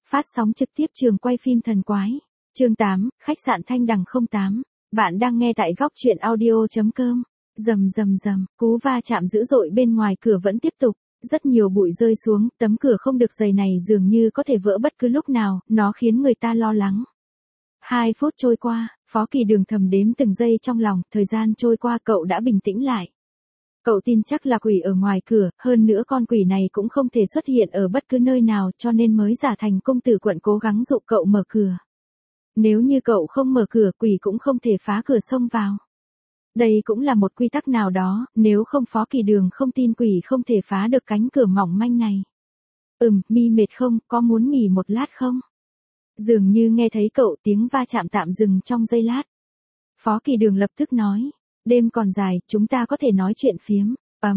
Phát sóng trực tiếp trường quay phim thần quái. Chương 8, khách sạn Thanh Đằng 08. Bạn đang nghe tại góc truyện audio.com. Rầm rầm rầm, cú va chạm dữ dội bên ngoài cửa vẫn tiếp tục. Rất nhiều bụi rơi xuống, tấm cửa không được dày này dường như có thể vỡ bất cứ lúc nào, nó khiến người ta lo lắng. 2 phút trôi qua, Phó Kỳ Đường thầm đếm từng giây trong lòng, thời gian trôi qua cậu đã bình tĩnh lại. Cậu tin chắc là quỷ ở ngoài cửa, hơn nữa con quỷ này cũng không thể xuất hiện ở bất cứ nơi nào cho nên mới giả thành công tử quận cố gắng dụ cậu mở cửa. Nếu như cậu không mở cửa quỷ cũng không thể phá cửa xông vào. Đây cũng là một quy tắc nào đó, nếu không Phó Kỳ Đường không tin quỷ không thể phá được cánh cửa mỏng manh này. Mi mệt không, có muốn nghỉ một lát không? Dường như nghe thấy cậu tiếng va chạm tạm dừng trong giây lát. Phó Kỳ Đường lập tức nói, đêm còn dài, chúng ta có thể nói chuyện phiếm.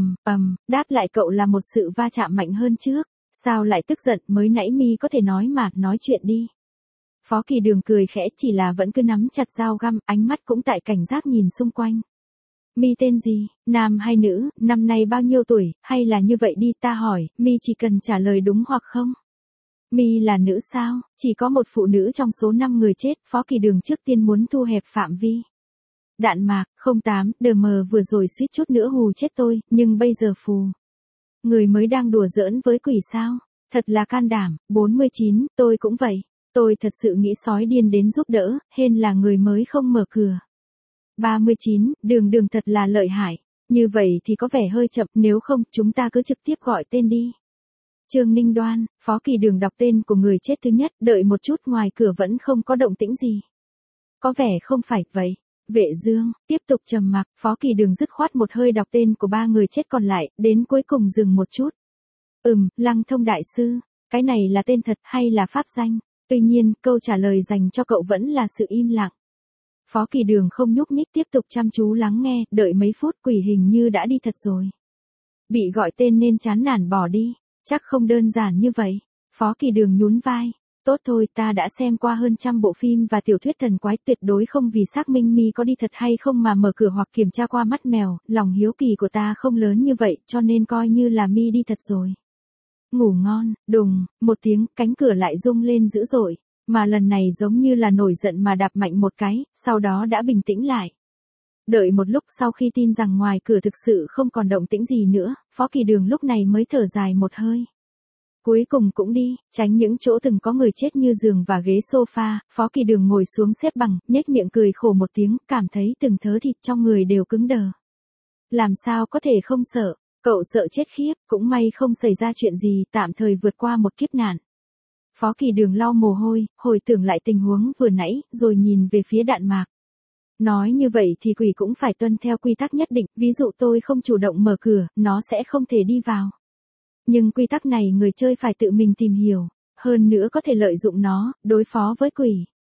Đáp lại cậu là một sự va chạm mạnh hơn trước. Sao lại tức giận, mới nãy mi có thể nói mà, nói chuyện đi. Phó Kỳ Đường cười khẽ, chỉ là vẫn cứ nắm chặt dao găm, ánh mắt cũng tại cảnh giác nhìn xung quanh. Mi tên gì, nam hay nữ, năm nay bao nhiêu tuổi, hay là như vậy đi ta hỏi, mi chỉ cần trả lời đúng hoặc không. Mi là nữ sao, chỉ có một phụ nữ trong số 5 người chết, Phó Kỳ Đường trước tiên muốn thu hẹp phạm vi. Đạn mạc, 08, DM vừa rồi suýt chút nữa hù chết tôi, nhưng bây giờ phù. Người mới đang đùa giỡn với quỷ sao, thật là can đảm. 49, tôi cũng vậy. Tôi thật sự nghĩ sói điên đến giúp đỡ, hên là người mới không mở cửa. 39, đường thật là lợi hại. Như vậy thì có vẻ hơi chậm, nếu không chúng ta cứ trực tiếp gọi tên đi. Trương Ninh Đoan, Phó Kỳ Đường đọc tên của người chết thứ nhất, đợi một chút ngoài cửa vẫn không có động tĩnh gì. Có vẻ không phải vậy. Vệ Dương, tiếp tục trầm mặc, Phó Kỳ Đường dứt khoát một hơi đọc tên của 3 người chết còn lại, đến cuối cùng dừng một chút. Lăng Thông Đại Sư, cái này là tên thật hay là pháp danh? Tuy nhiên, câu trả lời dành cho cậu vẫn là sự im lặng. Phó Kỳ Đường không nhúc nhích tiếp tục chăm chú lắng nghe, đợi mấy phút quỷ hình như đã đi thật rồi. Bị gọi tên nên chán nản bỏ đi, chắc không đơn giản như vậy. Phó Kỳ Đường nhún vai. Tốt thôi, ta đã xem qua hơn 100 bộ phim và tiểu thuyết thần quái, tuyệt đối không vì xác minh mi có đi thật hay không mà mở cửa hoặc kiểm tra qua mắt mèo, lòng hiếu kỳ của ta không lớn như vậy cho nên coi như là mi đi thật rồi. Ngủ ngon, đùng, một tiếng, cánh cửa lại rung lên dữ dội, mà lần này giống như là nổi giận mà đạp mạnh một cái, sau đó đã bình tĩnh lại. Đợi một lúc sau khi tin rằng ngoài cửa thực sự không còn động tĩnh gì nữa, Phó Kỳ Đường lúc này mới thở dài một hơi. Cuối cùng cũng đi, tránh những chỗ từng có người chết như giường và ghế sofa, Phó Kỳ Đường ngồi xuống xếp bằng, nhếch miệng cười khổ một tiếng, cảm thấy từng thớ thịt trong người đều cứng đờ. Làm sao có thể không sợ, cậu sợ chết khiếp, cũng may không xảy ra chuyện gì, tạm thời vượt qua một kiếp nạn. Phó Kỳ Đường lau mồ hôi, hồi tưởng lại tình huống vừa nãy, rồi nhìn về phía đạn mạc. Nói như vậy thì quỷ cũng phải tuân theo quy tắc nhất định, ví dụ tôi không chủ động mở cửa, nó sẽ không thể đi vào. Nhưng quy tắc này người chơi phải tự mình tìm hiểu, hơn nữa có thể lợi dụng nó, đối phó với quỷ.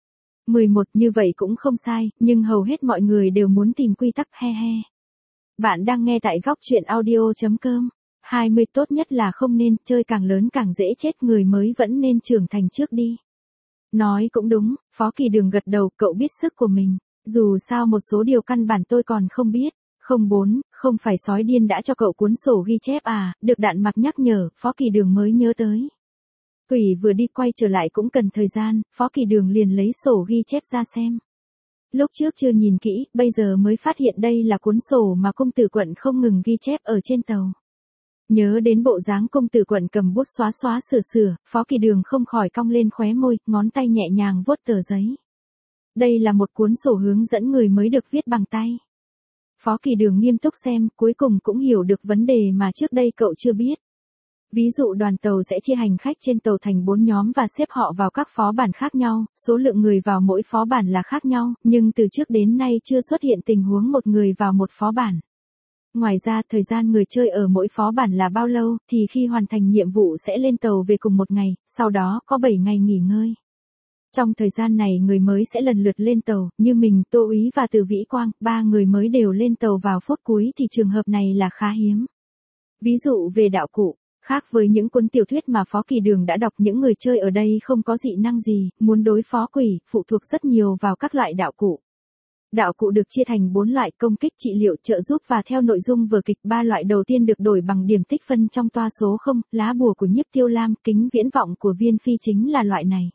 11 như vậy cũng không sai, nhưng hầu hết mọi người đều muốn tìm quy tắc he he. Bạn đang nghe tại góc truyện audio.com. 20 tốt nhất là không nên, chơi càng lớn càng dễ chết, người mới vẫn nên trưởng thành trước đi. Nói cũng đúng, Phó Kỳ Đường gật đầu, cậu biết sức của mình, dù sao một số điều căn bản tôi còn không biết. 04, không phải sói điên đã cho cậu cuốn sổ ghi chép à, được đạn mặc nhắc nhở, Phó Kỳ Đường mới nhớ tới. Quỷ vừa đi quay trở lại cũng cần thời gian, Phó Kỳ Đường liền lấy sổ ghi chép ra xem. Lúc trước chưa nhìn kỹ, bây giờ mới phát hiện đây là cuốn sổ mà công tử quận không ngừng ghi chép ở trên tàu. Nhớ đến bộ dáng công tử quận cầm bút xóa sửa, Phó Kỳ Đường không khỏi cong lên khóe môi, ngón tay nhẹ nhàng vuốt tờ giấy. Đây là một cuốn sổ hướng dẫn người mới được viết bằng tay. Phó Kỳ Đường nghiêm túc xem, cuối cùng cũng hiểu được vấn đề mà trước đây cậu chưa biết. Ví dụ đoàn tàu sẽ chia hành khách trên tàu thành 4 nhóm và xếp họ vào các phó bản khác nhau, số lượng người vào mỗi phó bản là khác nhau, nhưng từ trước đến nay chưa xuất hiện tình huống một người vào một phó bản. Ngoài ra, thời gian người chơi ở mỗi phó bản là bao lâu, thì khi hoàn thành nhiệm vụ sẽ lên tàu về cùng một ngày, sau đó có 7 ngày nghỉ ngơi. Trong thời gian này người mới sẽ lần lượt lên tàu, như mình, Tô Úy và Từ Vĩ Quang, 3 người mới đều lên tàu vào phút cuối thì trường hợp này là khá hiếm. Ví dụ về đạo cụ, khác với những cuốn tiểu thuyết mà Phó Kỳ Đường đã đọc, những người chơi ở đây không có dị năng gì, muốn đối phó quỷ, phụ thuộc rất nhiều vào các loại đạo cụ. Đạo cụ được chia thành 4 loại: công kích, trị liệu, trợ giúp và theo nội dung vở kịch. 3 loại đầu tiên được đổi bằng điểm tích phân trong toa số 0, lá bùa của Nhiếp Tiêu Lam, kính viễn vọng của Viên Phi chính là loại này.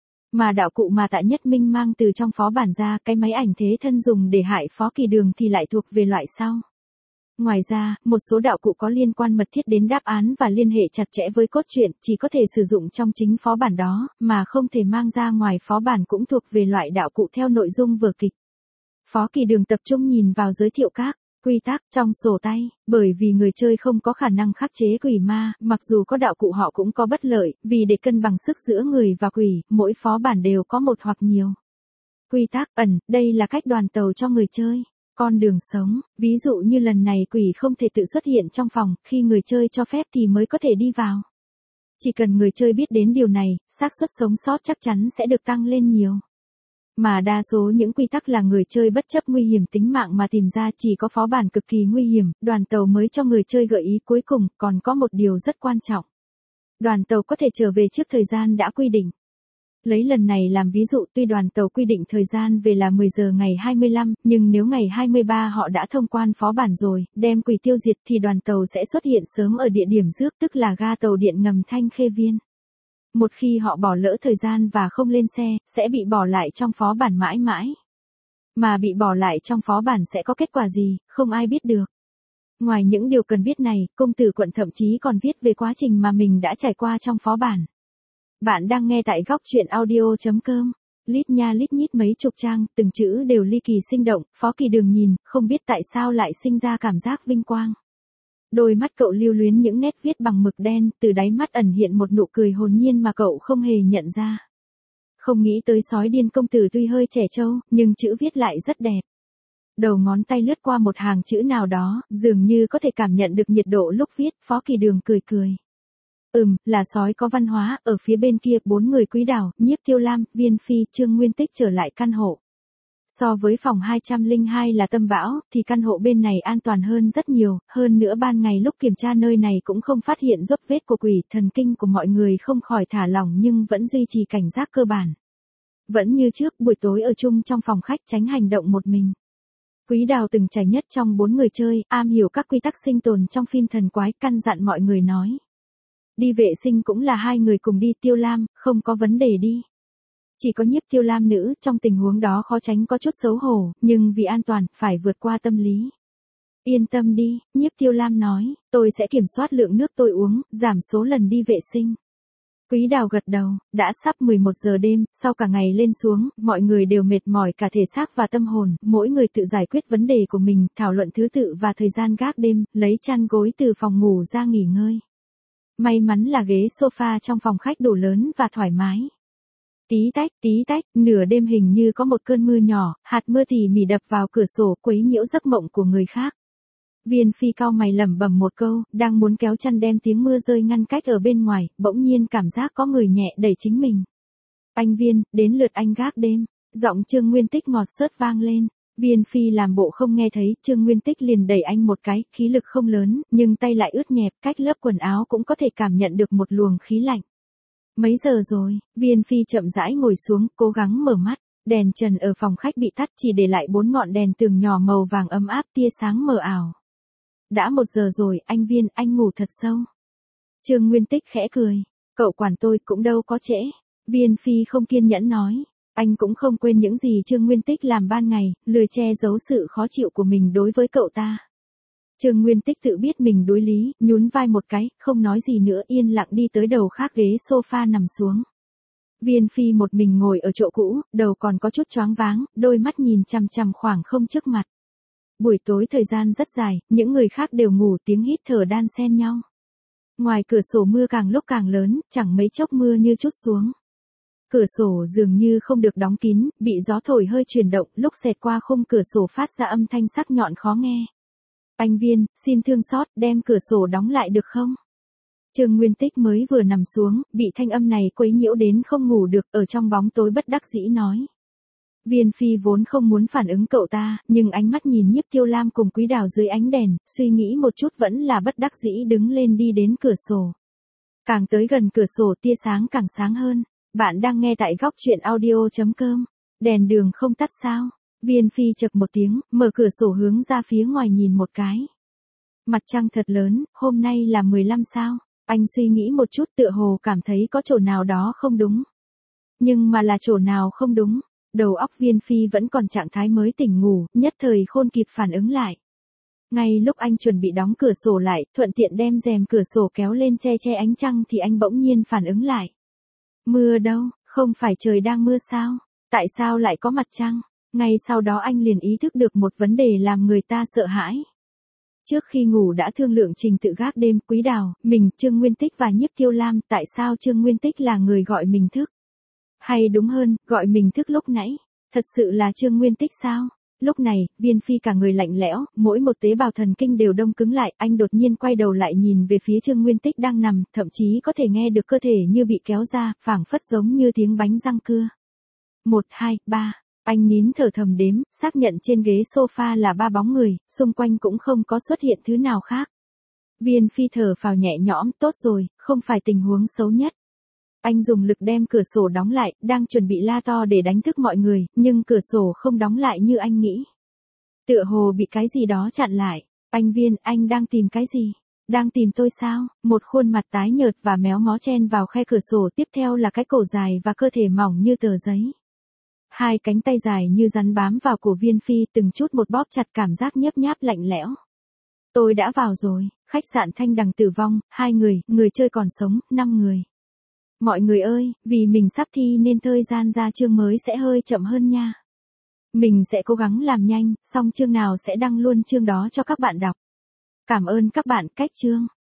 Mà đạo cụ mà Tạ Nhất Minh mang từ trong phó bản ra, cái máy ảnh thế thân dùng để hại Phó Kỳ Đường thì lại thuộc về loại sau. Ngoài ra, một số đạo cụ có liên quan mật thiết đến đáp án và liên hệ chặt chẽ với cốt truyện, chỉ có thể sử dụng trong chính phó bản đó, mà không thể mang ra ngoài phó bản, cũng thuộc về loại đạo cụ theo nội dung vở kịch. Phó Kỳ Đường tập trung nhìn vào giới thiệu các quy tắc trong sổ tay, bởi vì người chơi không có khả năng khắc chế quỷ ma, mặc dù có đạo cụ họ cũng có bất lợi, vì để cân bằng sức giữa người và quỷ, mỗi phó bản đều có một hoặc nhiều quy tắc ẩn, đây là cách đoàn tàu cho người chơi. Con đường sống, ví dụ như lần này quỷ không thể tự xuất hiện trong phòng, khi người chơi cho phép thì mới có thể đi vào. Chỉ cần người chơi biết đến điều này, xác suất sống sót chắc chắn sẽ được tăng lên nhiều. Mà đa số những quy tắc là người chơi bất chấp nguy hiểm tính mạng mà tìm ra, chỉ có phó bản cực kỳ nguy hiểm, đoàn tàu mới cho người chơi gợi ý. Cuối cùng, còn có một điều rất quan trọng. Đoàn tàu có thể trở về trước thời gian đã quy định. Lấy lần này làm ví dụ, tuy đoàn tàu quy định thời gian về là 10 giờ ngày 25, nhưng nếu ngày 23 họ đã thông quan phó bản rồi, đem quỷ tiêu diệt thì đoàn tàu sẽ xuất hiện sớm ở địa điểm rước, tức là ga tàu điện ngầm Thanh Khê Viên. Một khi họ bỏ lỡ thời gian và không lên xe, sẽ bị bỏ lại trong phó bản mãi mãi. Mà bị bỏ lại trong phó bản sẽ có kết quả gì, không ai biết được. Ngoài những điều cần biết này, công tử quận thậm chí còn viết về quá trình mà mình đã trải qua trong phó bản. Bạn đang nghe tại góc truyện audio.com. Lít nha lít nhít mấy chục trang, từng chữ đều ly kỳ sinh động. Phó Kỳ Đường nhìn, không biết tại sao lại sinh ra cảm giác vinh quang. Đôi mắt cậu lưu luyến những nét viết bằng mực đen, từ đáy mắt ẩn hiện một nụ cười hồn nhiên mà cậu không hề nhận ra. Không nghĩ tới sói điên công tử tuy hơi trẻ trâu, nhưng chữ viết lại rất đẹp. Đầu ngón tay lướt qua một hàng chữ nào đó, dường như có thể cảm nhận được nhiệt độ lúc viết. Phó Kỳ Đường cười cười. Là sói có văn hóa. Ở phía bên kia, 4 người Quý Đào, Nhiếp Tiêu Lam, Viên Phi, Trương Nguyên Tích trở lại căn hộ. So với phòng 202 là tâm bão, thì căn hộ bên này an toàn hơn rất nhiều, hơn nữa ban ngày lúc kiểm tra nơi này cũng không phát hiện dấu vết của quỷ. Thần kinh của mọi người không khỏi thả lỏng nhưng vẫn duy trì cảnh giác cơ bản. Vẫn như trước, buổi tối ở chung trong phòng khách, tránh hành động một mình. Quý Đào từng trải nhất trong 4 người chơi, am hiểu các quy tắc sinh tồn trong phim thần quái, căn dặn mọi người nói. Đi vệ sinh cũng là 2 người cùng đi. Tiêu Lam, không có vấn đề đi. Chỉ có Nhiếp Tiêu Lam nữ, trong tình huống đó khó tránh có chút xấu hổ, nhưng vì an toàn, phải vượt qua tâm lý. Yên tâm đi, Nhiếp Tiêu Lam nói, tôi sẽ kiểm soát lượng nước tôi uống, giảm số lần đi vệ sinh. Quý Đào gật đầu. Đã sắp 11 giờ đêm, sau cả ngày lên xuống, mọi người đều mệt mỏi cả thể xác và tâm hồn, mỗi người tự giải quyết vấn đề của mình, thảo luận thứ tự và thời gian gác đêm, lấy chăn gối từ phòng ngủ ra nghỉ ngơi. May mắn là ghế sofa trong phòng khách đủ lớn và thoải mái. Tí tách, nửa đêm hình như có một cơn mưa nhỏ, hạt mưa tỉ mỉ đập vào cửa sổ, quấy nhiễu giấc mộng của người khác. Viên Phi cau mày lẩm bẩm một câu, đang muốn kéo chăn đem tiếng mưa rơi ngăn cách ở bên ngoài, bỗng nhiên cảm giác có người nhẹ đẩy chính mình. Anh Viên, đến lượt anh gác đêm. Giọng Trương Nguyên Tích ngọt xớt vang lên. Viên Phi làm bộ không nghe thấy, Trương Nguyên Tích liền đẩy anh một cái, khí lực không lớn, nhưng tay lại ướt nhẹp, cách lớp quần áo cũng có thể cảm nhận được một luồng khí lạnh. Mấy giờ rồi? Viên Phi chậm rãi ngồi xuống, cố gắng mở mắt. Đèn trần ở phòng khách bị tắt, chỉ để lại 4 ngọn đèn tường nhỏ màu vàng ấm áp, tia sáng mờ ảo. Đã 1 giờ rồi, anh Viên, anh ngủ thật sâu. Trương Nguyên Tích khẽ cười. Cậu quản tôi cũng đâu có trễ. Viên Phi không kiên nhẫn nói. Anh cũng không quên những gì Trương Nguyên Tích làm ban ngày, lười che giấu sự khó chịu của mình đối với cậu ta. Trương Nguyên Tích tự biết mình đối lý, nhún vai một cái, không nói gì nữa, yên lặng đi tới đầu khác ghế sofa nằm xuống. Viên Phi một mình ngồi ở chỗ cũ, đầu còn có chút choáng váng, đôi mắt nhìn chằm chằm khoảng không trước mặt. Buổi tối thời gian rất dài, những người khác đều ngủ, tiếng hít thở đan xen nhau. Ngoài cửa sổ mưa càng lúc càng lớn, chẳng mấy chốc mưa như trút xuống. Cửa sổ dường như không được đóng kín, bị gió thổi hơi chuyển động, lúc xẹt qua khung cửa sổ phát ra âm thanh sắc nhọn khó nghe. Anh Viên, xin thương xót, đem cửa sổ đóng lại được không? Trương Nguyên Tích mới vừa nằm xuống, bị thanh âm này quấy nhiễu đến không ngủ được, ở trong bóng tối bất đắc dĩ nói. Viên Phi vốn không muốn phản ứng cậu ta, nhưng ánh mắt nhìn Nhiếp Tiêu Lam cùng Quý Đào dưới ánh đèn, suy nghĩ một chút vẫn là bất đắc dĩ đứng lên đi đến cửa sổ. Càng tới gần cửa sổ tia sáng càng sáng hơn. Bạn đang nghe tại góc truyện audio.com. Đèn đường không tắt sao? Viên Phi chậc một tiếng, mở cửa sổ hướng ra phía ngoài nhìn một cái. Mặt trăng thật lớn, hôm nay là 15 sao. Anh suy nghĩ một chút tựa hồ cảm thấy có chỗ nào đó không đúng. Nhưng mà là chỗ nào không đúng? Đầu óc Viên Phi vẫn còn trạng thái mới tỉnh ngủ, nhất thời khôn kịp phản ứng lại. Ngay lúc anh chuẩn bị đóng cửa sổ lại, thuận tiện đem rèm cửa sổ kéo lên che che ánh trăng thì anh bỗng nhiên phản ứng lại. Mưa đâu, không phải trời đang mưa sao? Tại sao lại có mặt trăng? Ngay sau đó anh liền ý thức được một vấn đề làm người ta sợ hãi. Trước khi ngủ đã thương lượng trình tự gác đêm, Quý Đào, mình, Trương Nguyên Tích và Nhiếp Tiêu Lam, tại sao Trương Nguyên Tích là người gọi mình thức? Hay đúng hơn, gọi mình thức lúc nãy, thật sự là Trương Nguyên Tích sao? Lúc này, Viên Phi cả người lạnh lẽo, mỗi một tế bào thần kinh đều đông cứng lại, anh đột nhiên quay đầu lại nhìn về phía Trương Nguyên Tích đang nằm, thậm chí có thể nghe được cơ thể như bị kéo ra, phảng phất giống như tiếng bánh răng cưa. 1, 2, 3. Anh nín thở thầm đếm, xác nhận trên ghế sofa là 3 bóng người, xung quanh cũng không có xuất hiện thứ nào khác. Viên Phi thở phào nhẹ nhõm, tốt rồi, không phải tình huống xấu nhất. Anh dùng lực đem cửa sổ đóng lại, đang chuẩn bị la to để đánh thức mọi người, nhưng cửa sổ không đóng lại như anh nghĩ. Tựa hồ bị cái gì đó chặn lại. Anh Viên, anh đang tìm cái gì? Đang tìm tôi sao? Một khuôn mặt tái nhợt và méo mó chen vào khe cửa sổ, tiếp theo là cái cổ dài và cơ thể mỏng như tờ giấy. Hai cánh tay dài như rắn bám vào cổ Viên Phi, từng chút một bóp chặt, cảm giác nhấp nháp lạnh lẽo. Tôi đã vào rồi, khách sạn Thanh Đằng tử vong, 2 người, người chơi còn sống, 5 người. Mọi người ơi, vì mình sắp thi nên thời gian ra chương mới sẽ hơi chậm hơn nha. Mình sẽ cố gắng làm nhanh, xong chương nào sẽ đăng luôn chương đó cho các bạn đọc. Cảm ơn các bạn, cách chương.